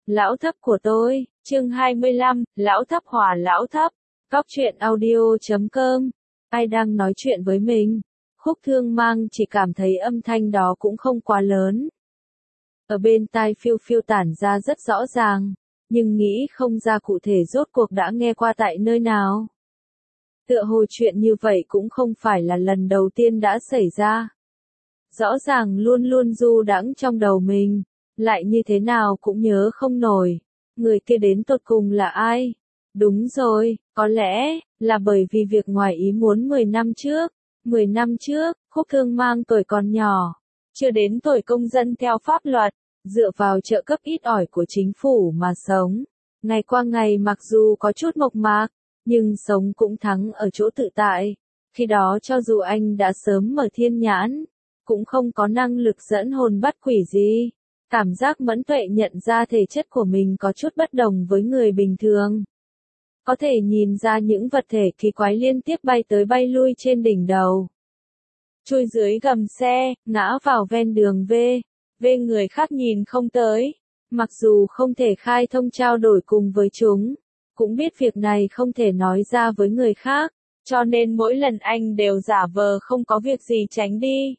Lão thấp của tôi, chương 25, lão thấp hỏa lão thấp, Cóc truyện audio.com. Ai đang nói chuyện với mình? Khúc Thương Mang chỉ cảm thấy âm thanh đó cũng không quá lớn. Ở bên tai phiêu phiêu tản ra rất rõ ràng, nhưng nghĩ không ra cụ thể rốt cuộc đã nghe qua tại nơi nào. Tựa hồ chuyện như vậy cũng không phải là lần đầu tiên đã xảy ra. Rõ ràng luôn luôn du đãng trong đầu mình, lại như thế nào cũng nhớ không nổi. Người kia đến tột cùng là ai? Đúng rồi, có lẽ là bởi vì việc ngoài ý muốn 10 năm trước. 10 năm trước, Khúc Thương Mang tuổi còn nhỏ, chưa đến tuổi công dân theo pháp luật, dựa vào trợ cấp ít ỏi của chính phủ mà sống. Ngày qua ngày mặc dù có chút mộc mạc, nhưng sống cũng thắng ở chỗ tự tại. Khi đó cho dù anh đã sớm mở thiên nhãn, cũng không có năng lực dẫn hồn bắt quỷ gì. Cảm giác mẫn tuệ nhận ra thể chất của mình có chút bất đồng với người bình thường. Có thể nhìn ra những vật thể kỳ quái liên tiếp bay tới bay lui trên đỉnh đầu. Chui dưới gầm xe, ngã vào ven đường người khác nhìn không tới. Mặc dù không thể khai thông trao đổi cùng với chúng, cũng biết việc này không thể nói ra với người khác, cho nên mỗi lần anh đều giả vờ không có việc gì tránh đi.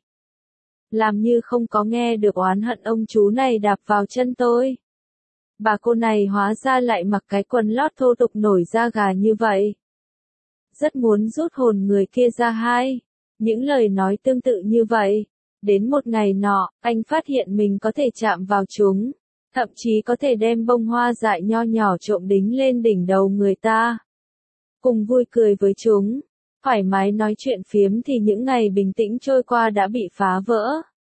Làm như không có nghe được oán hận ông chú này đạp vào chân tôi. Bà cô này hóa ra lại mặc cái quần lót thô tục nổi da gà như vậy. Rất muốn rút hồn người kia ra hai. Những lời nói tương tự như vậy. Đến một ngày nọ, anh phát hiện mình có thể chạm vào chúng. Thậm chí có thể đem bông hoa dại nho nhỏ trộm đính lên đỉnh đầu người ta. Cùng vui cười với chúng. Thoải mái nói chuyện phiếm thì những ngày bình tĩnh trôi qua đã bị phá vỡ.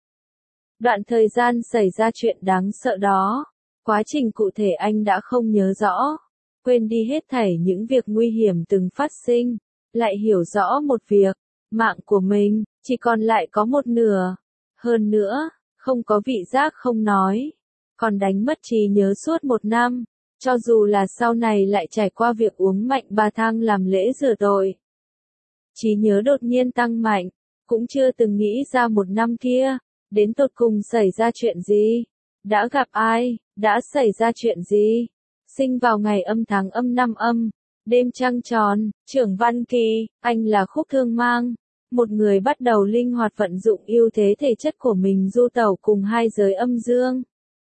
Đoạn thời gian xảy ra chuyện đáng sợ đó. Quá trình cụ thể anh đã không nhớ rõ. Quên đi hết thảy những việc nguy hiểm từng phát sinh. Lại hiểu rõ một việc. Mạng của mình, chỉ còn lại có một nửa. Hơn nữa, không có vị giác không nói. Còn đánh mất trí nhớ suốt 1 năm. Cho dù là sau này lại trải qua việc uống mạnh bà thang làm lễ rửa tội. Trí nhớ đột nhiên tăng mạnh. Cũng chưa từng nghĩ ra 1 năm kia. Đến tột cùng xảy ra chuyện gì? Đã gặp ai? Đã xảy ra chuyện gì? Sinh vào ngày âm tháng âm năm âm. Đêm trăng tròn, Trưởng Văn Kỳ, anh là Khúc Thương Mang. Một người bắt đầu linh hoạt vận dụng ưu thế thể chất của mình du tẩu cùng hai giới âm dương.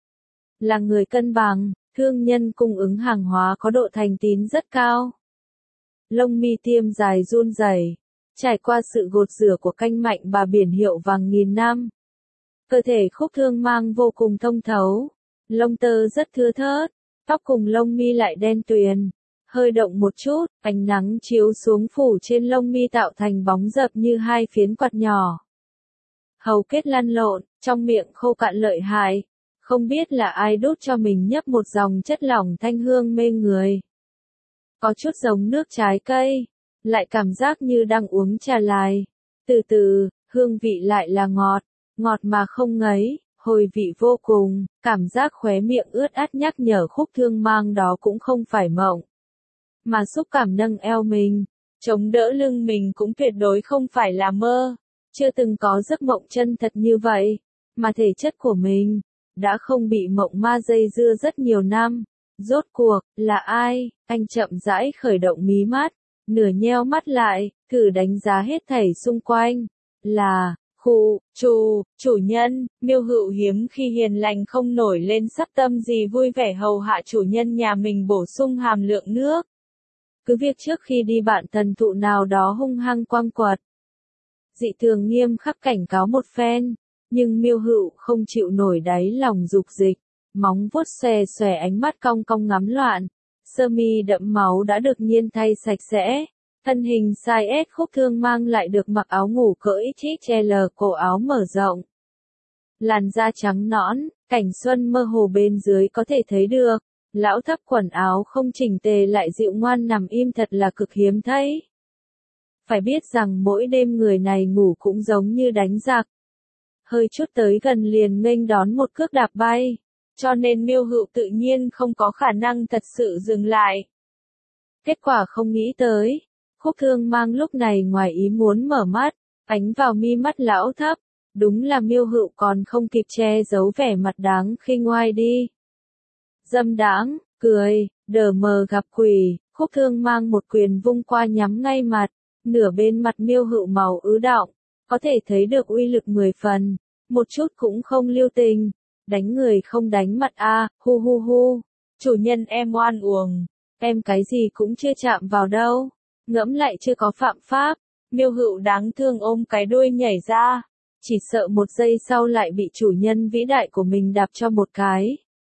Là người cân bằng, thương nhân cung ứng hàng hóa có độ thành tín rất cao. Lông mi tiêm dài run rẩy, trải qua sự gột rửa của canh mạnh bà biển hiệu vàng nghìn năm. Cơ thể Khúc Thương Mang vô cùng thông thấu, lông tơ rất thưa thớt, tóc cùng lông mi lại đen tuyền. Hơi động một chút, ánh nắng chiếu xuống phủ trên lông mi tạo thành bóng dập như hai phiến quạt nhỏ. Hầu kết lăn lộn, trong miệng khô cạn lợi hại. Không biết là ai đút cho mình nhấp một dòng chất lỏng thanh hương mê người. Có chút giống nước trái cây, lại cảm giác như đang uống trà lai. Từ từ, hương vị lại là ngọt, ngọt mà không ngấy, hồi vị vô cùng, cảm giác khóe miệng ướt át nhắc nhở Khúc Thương Mang đó cũng không phải mộng. Mà xúc cảm nâng eo mình, chống đỡ lưng mình cũng tuyệt đối không phải là mơ. Chưa từng có giấc mộng chân thật như vậy, mà thể chất của mình đã không bị mộng ma dây dưa rất nhiều năm. Rốt cuộc, là ai? Anh chậm rãi khởi động mí mắt, nửa nheo mắt lại, thử đánh giá hết thảy xung quanh. Là, chủ nhân, Miêu Hựu hiếm khi hiền lành không nổi lên sắc tâm gì vui vẻ hầu hạ chủ nhân nhà mình bổ sung hàm lượng nước. Cứ việc trước khi đi bạn thần thụ nào đó hung hăng quăng quật. Dị thường nghiêm khắc cảnh cáo một phen, nhưng Miêu Hựu không chịu nổi đáy lòng dục dịch, móng vuốt xòe xòe ánh mắt cong cong ngắm loạn, sơ mi đẫm máu đã được nhiên thay sạch sẽ, thân hình size S Khúc Thương Mang lại được mặc áo ngủ cỡ XXL cổ áo mở rộng. Làn da trắng nõn, cảnh xuân mơ hồ bên dưới có thể thấy được. Lão thấp quần áo không chỉnh tề lại dịu ngoan nằm im thật là cực hiếm thấy. Phải biết rằng mỗi đêm người này ngủ cũng giống như đánh giặc. Hơi chút tới gần liền nghênh đón một cước đạp bay. Cho nên Miêu Hựu tự nhiên không có khả năng thật sự dừng lại. Kết quả không nghĩ tới. Khúc Thương Mang lúc này ngoài ý muốn mở mắt, ánh vào mi mắt lão thấp. Đúng là Miêu Hựu còn không kịp che giấu vẻ mặt đáng khinh ngoai đi. Dâm đãng, cười, đờ mờ gặp quỷ, Khúc Thương mang một quyền vung qua nhắm ngay mặt, nửa bên mặt Miêu Hựu màu ứ đọng, có thể thấy được uy lực 10 phần, một chút cũng không lưu tình, đánh người không đánh mặt a, hu hu hu, chủ nhân em oan uổng, em cái gì cũng chưa chạm vào đâu, ngẫm lại chưa có phạm pháp, Miêu Hựu đáng thương ôm cái đuôi nhảy ra, chỉ sợ một giây sau lại bị chủ nhân vĩ đại của mình đạp cho một cái.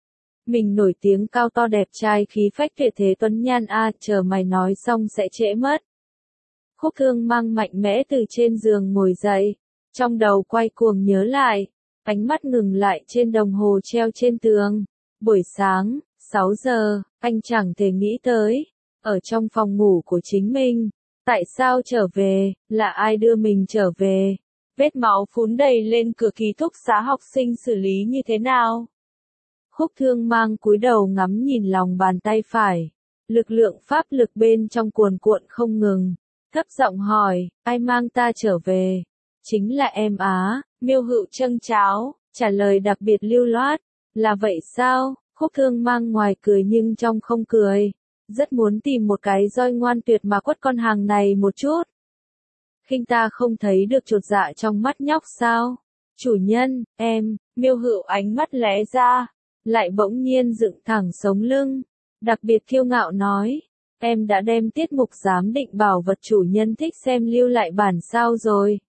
Mình nổi tiếng cao to đẹp trai khí phách tuyệt thế tuấn nhan a, chờ mày nói xong sẽ trễ mất. Khúc Thương mang mạnh mẽ từ trên giường ngồi dậy, trong đầu quay cuồng nhớ lại, ánh mắt ngừng lại trên đồng hồ treo trên tường. Buổi sáng, 6 giờ, anh chẳng thể nghĩ tới, ở trong phòng ngủ của chính mình, tại sao trở về, là ai đưa mình trở về, vết máu phún đầy lên cửa ký túc xá học sinh xử lý như thế nào. Khúc Thương mang cúi đầu ngắm nhìn lòng bàn tay phải, lực lượng pháp lực bên trong cuồn cuộn không ngừng, thấp giọng hỏi, ai mang ta trở về? Chính là em á, Miêu Hựu châng cháo, trả lời đặc biệt lưu loát, là vậy sao? Khúc Thương mang ngoài cười nhưng trong không cười, rất muốn tìm một cái roi ngoan tuyệt mà quất con hàng này một chút. Khinh ta không thấy được chột dạ trong mắt nhóc sao? Chủ nhân, em, Miêu Hựu ánh mắt lóe ra, lại bỗng nhiên dựng thẳng sống lưng, đặc biệt kiêu ngạo nói, em đã đem tiết mục giám định bảo vật chủ nhân thích xem lưu lại bản sao rồi.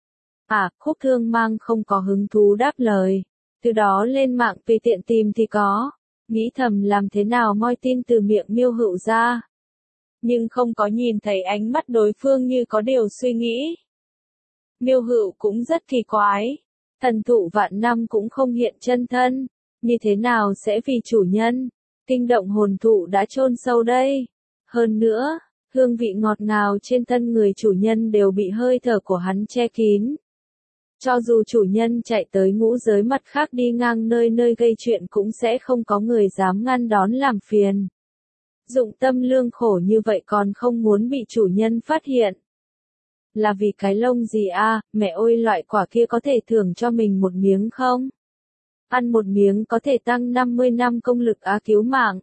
À, Khúc Thương mang không có hứng thú đáp lời, từ đó lên mạng tùy tiện tìm thì có, nghĩ thầm làm thế nào moi tin từ miệng Miêu Hựu ra. Nhưng không có nhìn thấy ánh mắt đối phương như có điều suy nghĩ. Miêu Hựu cũng rất kỳ quái, thần thụ vạn năm cũng không hiện chân thân, như thế nào sẽ vì chủ nhân, kinh động hồn thụ đã chôn sâu đây. Hơn nữa, hương vị ngọt ngào trên thân người chủ nhân đều bị hơi thở của hắn che kín. Cho dù chủ nhân chạy tới ngũ giới mặt khác đi ngang nơi nơi gây chuyện cũng sẽ không có người dám ngăn đón làm phiền. Dụng tâm lương khổ như vậy còn không muốn bị chủ nhân phát hiện. Là vì cái lông gì a, mẹ ơi, loại quả kia có thể thưởng cho mình một miếng không? Ăn một miếng có thể tăng 50 năm công lực á, cứu mạng.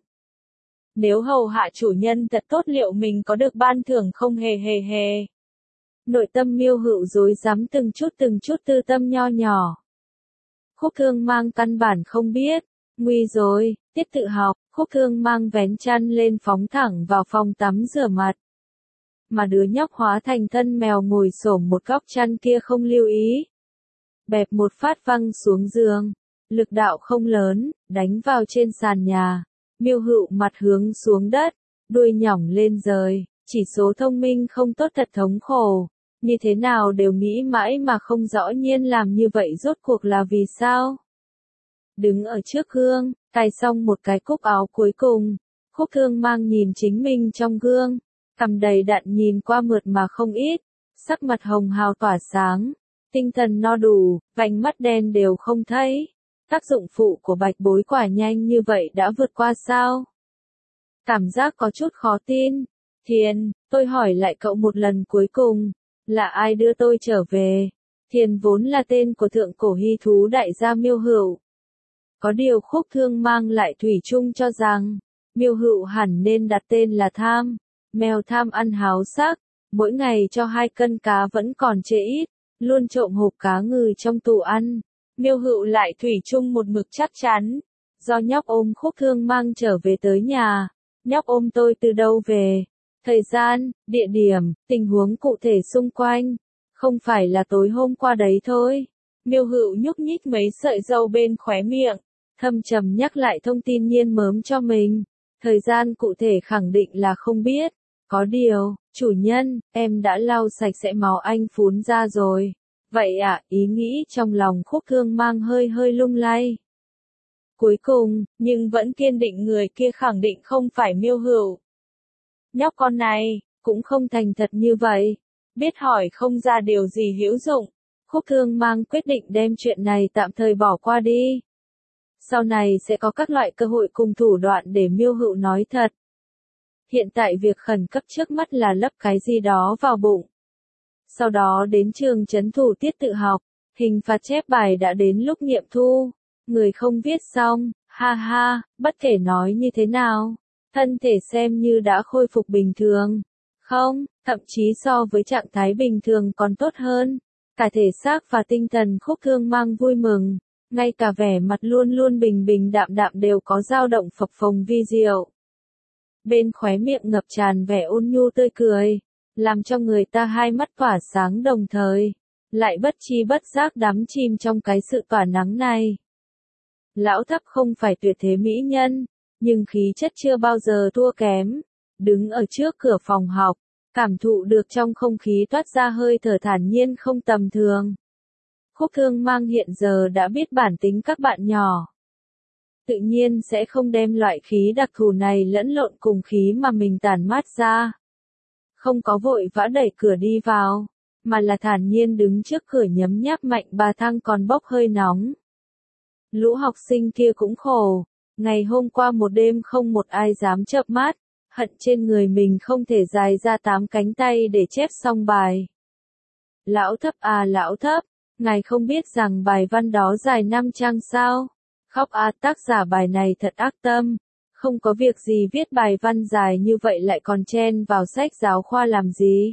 Nếu hầu hạ chủ nhân thật tốt liệu mình có được ban thưởng không hề hề hề. Nội tâm Miêu Hựu rối rắm từng chút tư tâm nho nhỏ. Khúc Thương mang căn bản không biết, nguy rồi, tiết tự học, Khúc Thương mang vén chăn lên phóng thẳng vào phòng tắm rửa mặt. Mà đứa nhóc hóa thành thân mèo ngồi xổm một góc chăn kia không lưu ý. Bẹp một phát văng xuống giường, lực đạo không lớn, đánh vào trên sàn nhà. Miêu Hựu mặt hướng xuống đất, đuôi nhỏng lên rời, chỉ số thông minh không tốt thật thống khổ. Như thế nào đều nghĩ mãi mà không rõ nhiên làm như vậy rốt cuộc là vì sao. Đứng ở trước gương, cài xong một cái cúc áo cuối cùng, Khúc Thương mang nhìn chính mình trong gương, cằm đầy đặn nhìn qua mượt mà không ít, sắc mặt hồng hào tỏa sáng, tinh thần no đủ, vành mắt đen đều không thấy. Tác dụng phụ của bạch bối quả nhanh như vậy đã vượt qua sao? Cảm giác có chút khó tin. Thiền, tôi hỏi lại cậu một lần cuối cùng, là ai đưa tôi trở về? Thiền vốn là tên của thượng cổ hy thú đại gia Miêu Hựu. Có điều Khúc Thương mang lại thủy chung cho rằng, Miêu Hựu hẳn nên đặt tên là Tham. Mèo tham ăn háo sắc, mỗi ngày cho 2 cân cá vẫn còn chê ít, luôn trộm hộp cá ngừ trong tủ ăn. Miêu Hựu lại thủy chung một mực chắc chắn, do nhóc ôm Khúc Thương mang trở về tới nhà. Nhóc ôm tôi từ đâu về? Thời gian, địa điểm, tình huống cụ thể xung quanh, không phải là tối hôm qua đấy thôi. Miêu Hựu nhúc nhích mấy sợi râu bên khóe miệng, thâm trầm nhắc lại thông tin nhiên mớm cho mình. Thời gian cụ thể khẳng định là không biết. Có điều, chủ nhân, em đã lau sạch sẽ máu anh phún ra rồi. Vậy à, ý nghĩ trong lòng Khúc Thương mang hơi lung lay. Cuối cùng, nhưng vẫn kiên định người kia khẳng định không phải Miêu Hựu. Nhóc con này, cũng không thành thật như vậy. Biết hỏi không ra điều gì hữu dụng. Khúc Thương mang quyết định đem chuyện này tạm thời bỏ qua đi. Sau này sẽ có các loại cơ hội cùng thủ đoạn để Miêu Hựu nói thật. Hiện tại việc khẩn cấp trước mắt là lấp cái gì đó vào bụng. Sau đó đến trường trấn thủ tiết tự học, hình phạt chép bài đã đến lúc nghiệm thu. Người không viết xong, Ha ha, bất kể nói như thế nào, thân thể xem như đã khôi phục bình thường. Không, thậm chí so với trạng thái bình thường còn tốt hơn. Cả thể xác và tinh thần Khúc Thương mang vui mừng, ngay cả vẻ mặt luôn luôn bình bình đạm đạm đều có dao động phập phồng vi diệu. Bên khóe miệng ngập tràn vẻ ôn nhu tươi cười, làm cho người ta hai mắt tỏa sáng đồng thời, lại bất chi bất giác đắm chìm trong cái sự tỏa nắng này. Lão Thấp không phải tuyệt thế mỹ nhân, nhưng khí chất chưa bao giờ thua kém. Đứng ở trước cửa phòng học, cảm thụ được trong không khí toát ra hơi thở thản nhiên không tầm thường. Khúc Thương mang hiện giờ đã biết bản tính các bạn nhỏ. Tự nhiên sẽ không đem loại khí đặc thù này lẫn lộn cùng khí mà mình tản mát ra. Không có vội vã đẩy cửa đi vào, mà là thản nhiên đứng trước cửa nhấm nháp mạnh bà thang còn bốc hơi nóng. Lũ học sinh kia cũng khổ, ngày hôm qua một đêm không một ai dám chợp mắt, hận trên người mình không thể dài ra 8 cánh tay để chép xong bài. Lão Thấp à Lão Thấp, ngài không biết rằng bài văn đó dài 5 trang sao? Khóc à, tác giả bài này thật ác tâm, không có việc gì viết bài văn dài như vậy lại còn chen vào sách giáo khoa làm gì?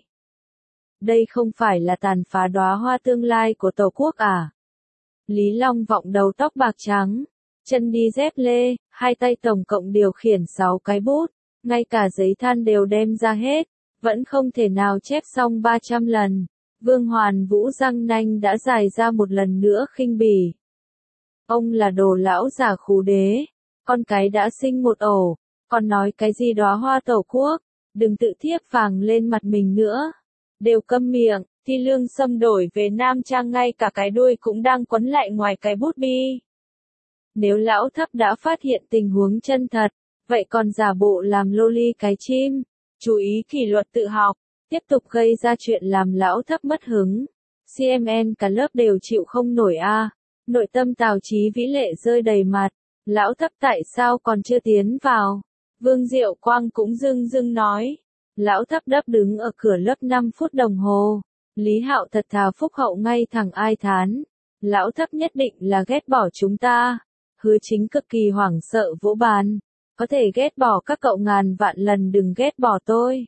Đây không phải là tàn phá đóa hoa tương lai của Tổ quốc à? Lý Long Vọng đầu tóc bạc trắng, chân đi dép lê, hai tay tổng cộng điều khiển 6 cái bút, ngay cả giấy than đều đem ra hết, vẫn không thể nào chép xong 300 lần. Vương Hoàn Vũ răng nanh đã dài ra một lần nữa khinh bỉ. Ông là đồ lão già khú đế, con cái đã sinh một ổ, còn nói cái gì đóa hoa Tổ quốc, đừng tự thiếp vàng lên mặt mình nữa. Đều câm miệng, Thi Lương Sâm đổi về Nam Trang ngay cả cái đuôi cũng đang quấn lại ngoài cái bút bi. Nếu Lão Thấp đã phát hiện tình huống chân thật, vậy còn giả bộ làm loli cái chim, chú ý kỷ luật tự học, tiếp tục gây ra chuyện làm Lão Thấp mất hứng. CMN cả lớp đều chịu không nổi a. Nội tâm Tào Chí Vĩ lệ rơi đầy mặt, Lão Thấp tại sao còn chưa tiến vào? Vương Diệu Quang cũng dưng dưng nói. Lão Thấp đấp đứng ở cửa lớp 5 phút đồng hồ. Lý Hạo thật thà phúc hậu ngay thẳng ai thán. Lão Thấp nhất định là ghét bỏ chúng ta. Hứa Chính cực kỳ hoảng sợ vỗ bàn. Có thể ghét bỏ các cậu ngàn vạn lần đừng ghét bỏ tôi.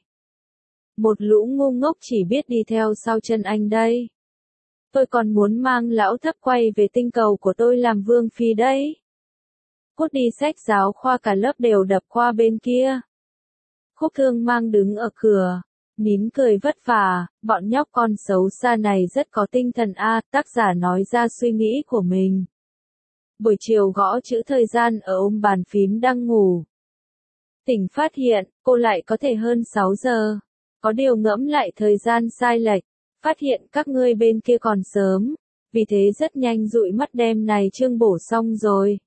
Một lũ ngu ngốc chỉ biết đi theo sau chân anh đây. Tôi còn muốn mang Lão Thấp quay về tinh cầu của tôi làm vương phi đấy. Cút đi, sách giáo khoa cả lớp đều đập qua bên kia. Khúc Thương mang đứng ở cửa, nín cười vất vả, bọn nhóc con xấu xa này rất có tinh thần a, tác giả nói ra suy nghĩ của mình. Buổi chiều gõ chữ thời gian ở ôm bàn phím đang ngủ. Tỉnh phát hiện, cô lại có thể hơn 6 giờ. Có điều ngẫm lại thời gian sai lệch, phát hiện các ngươi bên kia còn sớm, vì thế rất nhanh dụi mắt đem này chương bổ xong rồi.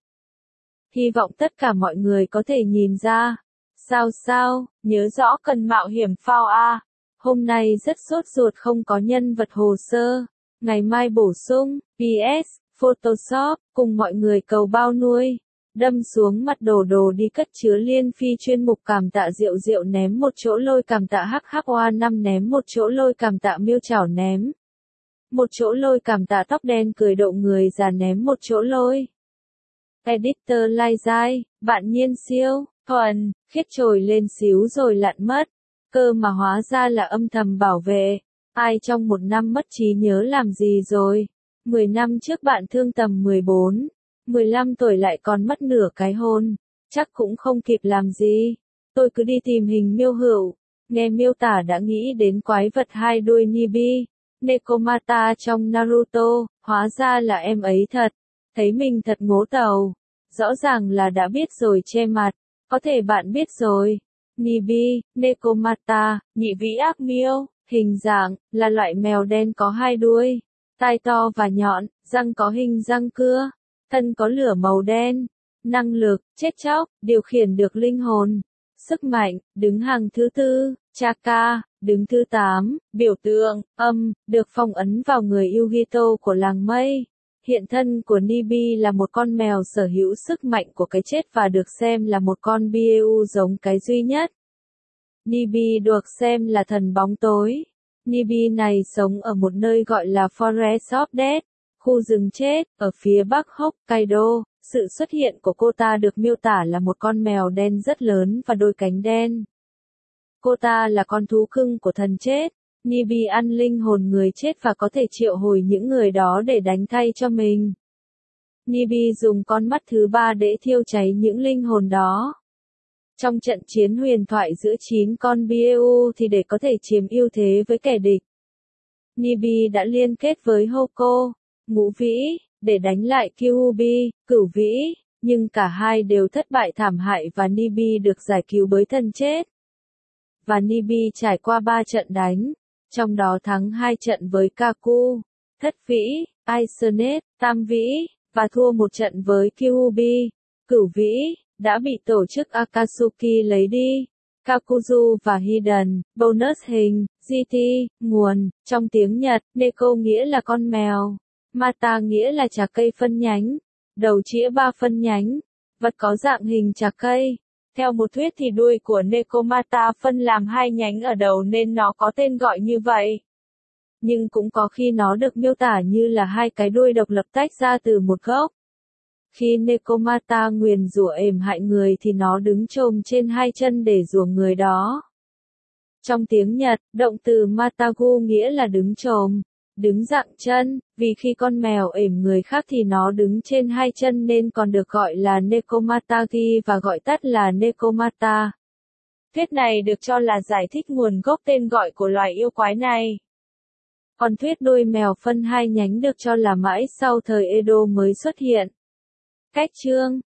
Hy vọng tất cả mọi người có thể nhìn ra. Sao, nhớ rõ cần mạo hiểm phao a. Hôm nay rất sốt ruột không có nhân vật hồ sơ. Ngày mai bổ sung, PS, Photoshop, cùng mọi người cầu bao nuôi. Đâm xuống mặt đồ đi cất chứa liên phi chuyên mục cảm tạ Diệu ném một chỗ lôi cảm tạ HHOA5 ném một chỗ lôi cảm tạ Miêu Chảo ném. Một chỗ lôi cảm tạ tóc đen cười độ người già ném một chỗ lôi. Editor Lai Giai, bạn Nhiên Siêu, Thuần, khiết trồi lên xíu rồi lặn mất. Cơ mà hóa ra là âm thầm bảo vệ. Ai trong một năm mất trí nhớ làm gì rồi? 10 năm trước bạn thương tầm 14, 15 tuổi lại còn mất nửa cái hôn. Chắc cũng không kịp làm gì. Tôi cứ đi tìm hình Miêu Hữu. Nghe miêu tả đã nghĩ đến quái vật hai đuôi Nibi, Nekomata trong Naruto, hóa ra là em ấy thật. Thấy mình thật ngố tàu. Rõ ràng là đã biết rồi che mặt. Có thể bạn biết rồi. Nibi, Nekomata, nhị vĩ ác miêu, hình dạng, là loại mèo đen có hai đuôi, tai to và nhọn, răng có hình răng cưa, thân có lửa màu đen, năng lực, chết chóc, điều khiển được linh hồn, sức mạnh, đứng hàng thứ 4, Chaka, đứng thứ 8, biểu tượng, âm, được phong ấn vào người Yugito của làng mây. Hiện thân của Nibi là một con mèo sở hữu sức mạnh của cái chết và được xem là một con Bieu giống cái duy nhất. Nibi được xem là thần bóng tối. Nibi này sống ở một nơi gọi là Forest of Death, khu rừng chết, ở phía bắc Hokkaido, Sự xuất hiện của cô ta được miêu tả là một con mèo đen rất lớn và đôi cánh đen. Cô ta là con thú cưng của thần chết. Nibi ăn linh hồn người chết và có thể triệu hồi những người đó để đánh thay cho mình. Nibi dùng con mắt thứ ba để thiêu cháy những linh hồn đó. Trong trận chiến huyền thoại giữa 9 con Bieu thì để có thể chiếm ưu thế với kẻ địch, Nibi đã liên kết với Hoko, Ngũ Vĩ, để đánh lại Kyuubi, Cửu Vĩ, nhưng cả hai đều thất bại thảm hại và Nibi được giải cứu bởi thần chết. Và Nibi trải qua 3 trận đánh, trong đó thắng 2 trận với Kaku, Thất Vĩ, Aisonet, Tam Vĩ, và thua một trận với Kyuubi, Cửu Vĩ, đã bị tổ chức Akatsuki lấy đi. Kakuzu và Hidden, bonus hình, GT, nguồn, trong tiếng Nhật, Neko nghĩa là con mèo, Mata nghĩa là trà cây phân nhánh, đầu chĩa 3 phân nhánh, vật có dạng hình trà cây. Theo một thuyết thì đuôi của Nekomata phân làm 2 nhánh ở đầu nên nó có tên gọi như vậy. Nhưng cũng có khi nó được miêu tả như là 2 cái đuôi độc lập tách ra từ một gốc. Khi Nekomata nguyền rủa ềm hại người thì nó đứng chồm trên 2 chân để rủa người đó. Trong tiếng Nhật, động từ matagu nghĩa là đứng chồm, đứng dạng chân, vì khi con mèo ềm người khác thì nó đứng trên 2 chân nên còn được gọi là Nekomatagi và gọi tắt là Nekomata. Thuyết này được cho là giải thích nguồn gốc tên gọi của loài yêu quái này. Còn thuyết đuôi mèo phân 2 nhánh được cho là mãi sau thời Edo mới xuất hiện. Cách chương